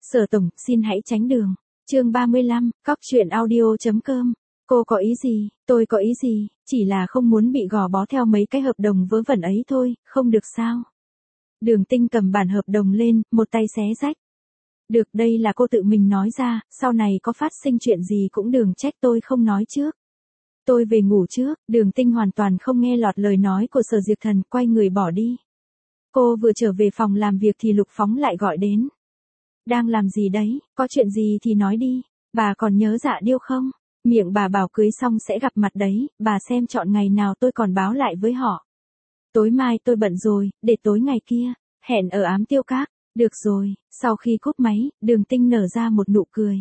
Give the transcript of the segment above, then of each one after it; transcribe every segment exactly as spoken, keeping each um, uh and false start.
Sở tổng, xin hãy tránh đường. Chương ba mươi lăm, cóc truyện audio chấm com. Cô có ý gì, tôi có ý gì, chỉ là không muốn bị gò bó theo mấy cái hợp đồng vớ vẩn ấy thôi, không được sao? Đường Tinh cầm bản hợp đồng lên, một tay xé rách. Được, đây là cô tự mình nói ra, sau này có phát sinh chuyện gì cũng đừng trách tôi không nói trước. Tôi về ngủ trước. Đường Tinh hoàn toàn không nghe lọt lời nói của Sở Diệp Thần, quay người bỏ đi. Cô vừa trở về phòng làm việc thì Lục Phóng lại gọi đến. Đang làm gì đấy, có chuyện gì thì nói đi, bà còn nhớ Dạ Điêu không? Miệng bà bảo cưới xong sẽ gặp mặt đấy, bà xem chọn ngày nào tôi còn báo lại với họ. Tối mai tôi bận rồi, để tối ngày kia, hẹn ở Ám Tiêu Các. Được rồi. Sau khi cúp máy, Đường Tinh nở ra một nụ cười.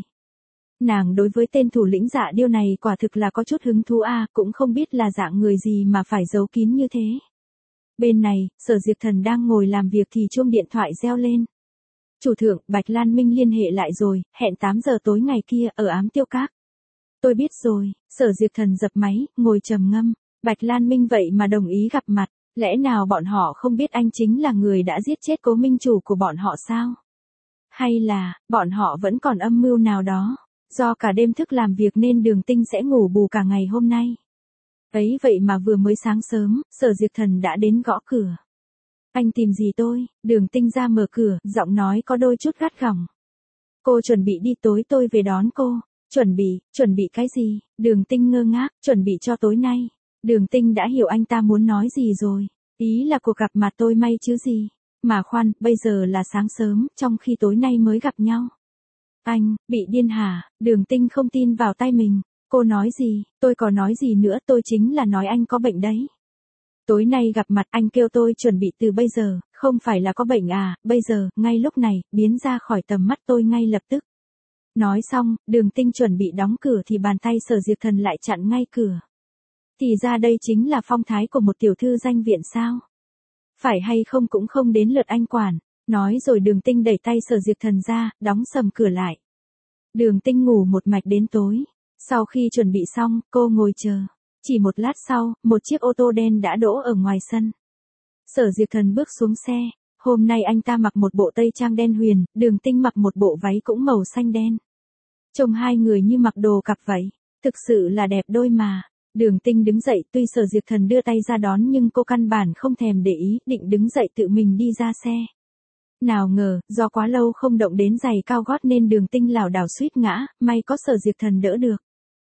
Nàng đối với tên thủ lĩnh Dạ Điêu này quả thực là có chút hứng thú a, à, cũng không biết là dạng người gì mà phải giấu kín như thế. Bên này, Sở Diệp Thần đang ngồi làm việc thì chuông điện thoại reo lên. Chủ thượng, Bạch Lan Minh liên hệ lại rồi, hẹn tám giờ tối ngày kia ở Ám Tiêu Các. Tôi biết rồi. Sở Diệp Thần dập máy, ngồi trầm ngâm. Bạch Lan Minh vậy mà đồng ý gặp mặt, lẽ nào bọn họ không biết anh chính là người đã giết chết Cố minh chủ của bọn họ sao? Hay là, bọn họ vẫn còn âm mưu nào đó? Do cả đêm thức làm việc nên Đường Tinh sẽ ngủ bù cả ngày hôm nay. Ấy vậy mà vừa mới sáng sớm, Sở Diệp Thần đã đến gõ cửa. Anh tìm gì tôi? Đường Tinh ra mở cửa, giọng nói có đôi chút gắt gỏng. Cô chuẩn bị đi tối tôi về đón cô. Chuẩn bị, chuẩn bị cái gì? Đường Tinh ngơ ngác, chuẩn bị cho tối nay. Đường Tinh đã hiểu anh ta muốn nói gì rồi. Ý là cuộc gặp mặt tôi may chứ gì. Mà khoan, bây giờ là sáng sớm, trong khi tối nay mới gặp nhau. Anh, bị điên hả? Đường Tinh không tin vào tay mình. Cô nói gì? Tôi có nói gì nữa, tôi chính là nói anh có bệnh đấy. Tối nay gặp mặt anh kêu tôi chuẩn bị từ bây giờ, không phải là có bệnh à, bây giờ, ngay lúc này, biến ra khỏi tầm mắt tôi ngay lập tức. Nói xong, Đường Tinh chuẩn bị đóng cửa thì bàn tay Sở Diệp Thần lại chặn ngay cửa. Thì ra đây chính là phong thái của một tiểu thư danh viện sao? Phải hay không cũng không đến lượt anh quản. Nói rồi Đường Tinh đẩy tay Sở Diệp Thần ra, đóng sầm cửa lại. Đường Tinh ngủ một mạch đến tối. Sau khi chuẩn bị xong, cô ngồi chờ. Chỉ một lát sau, một chiếc ô tô đen đã đỗ ở ngoài sân. Sở Diệp Thần bước xuống xe. Hôm nay anh ta mặc một bộ tây trang đen huyền, Đường Tinh mặc một bộ váy cũng màu xanh đen. Trông hai người như mặc đồ cặp vậy. Thực sự là đẹp đôi mà. Đường Tinh đứng dậy, tuy Sở Diệp Thần đưa tay ra đón nhưng cô căn bản không thèm để ý, định đứng dậy tự mình đi ra xe. Nào ngờ, do quá lâu không động đến giày cao gót nên Đường Tinh lảo đảo suýt ngã, may có Sở Diệp Thần đỡ được.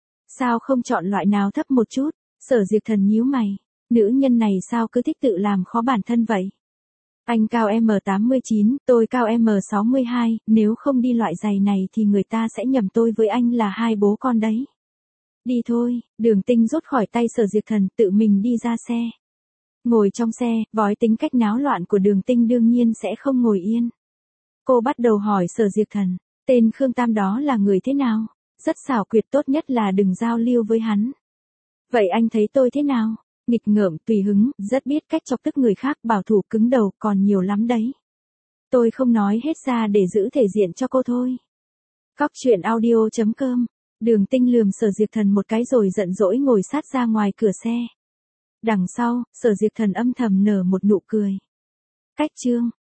Sao không chọn loại nào thấp một chút? Sở Diệp Thần nhíu mày. Nữ nhân này sao cứ thích tự làm khó bản thân vậy? Anh cao em tám mươi chín, tôi cao em sáu mươi hai, nếu không đi loại giày này thì người ta sẽ nhầm tôi với anh là hai bố con đấy. Đi thôi. Đường Tinh rút khỏi tay Sở Diệp Thần, tự mình đi ra xe. Ngồi trong xe, với tính cách náo loạn của Đường Tinh đương nhiên sẽ không ngồi yên. Cô bắt đầu hỏi Sở Diệp Thần, tên Khương Tam đó là người thế nào? Rất xảo quyệt, tốt nhất là đừng giao lưu với hắn. Vậy anh thấy tôi thế nào? Nghịch ngợm, tùy hứng, rất biết cách chọc tức người khác, bảo thủ cứng đầu, còn nhiều lắm đấy. Tôi không nói hết ra để giữ thể diện cho cô thôi. Cóc truyện audio chấm com. Đường Tinh lườm Sở Diệp Thần một cái rồi giận dỗi ngồi sát ra ngoài cửa xe. Đằng sau, Sở Diệp Thần âm thầm nở một nụ cười. Cách chương.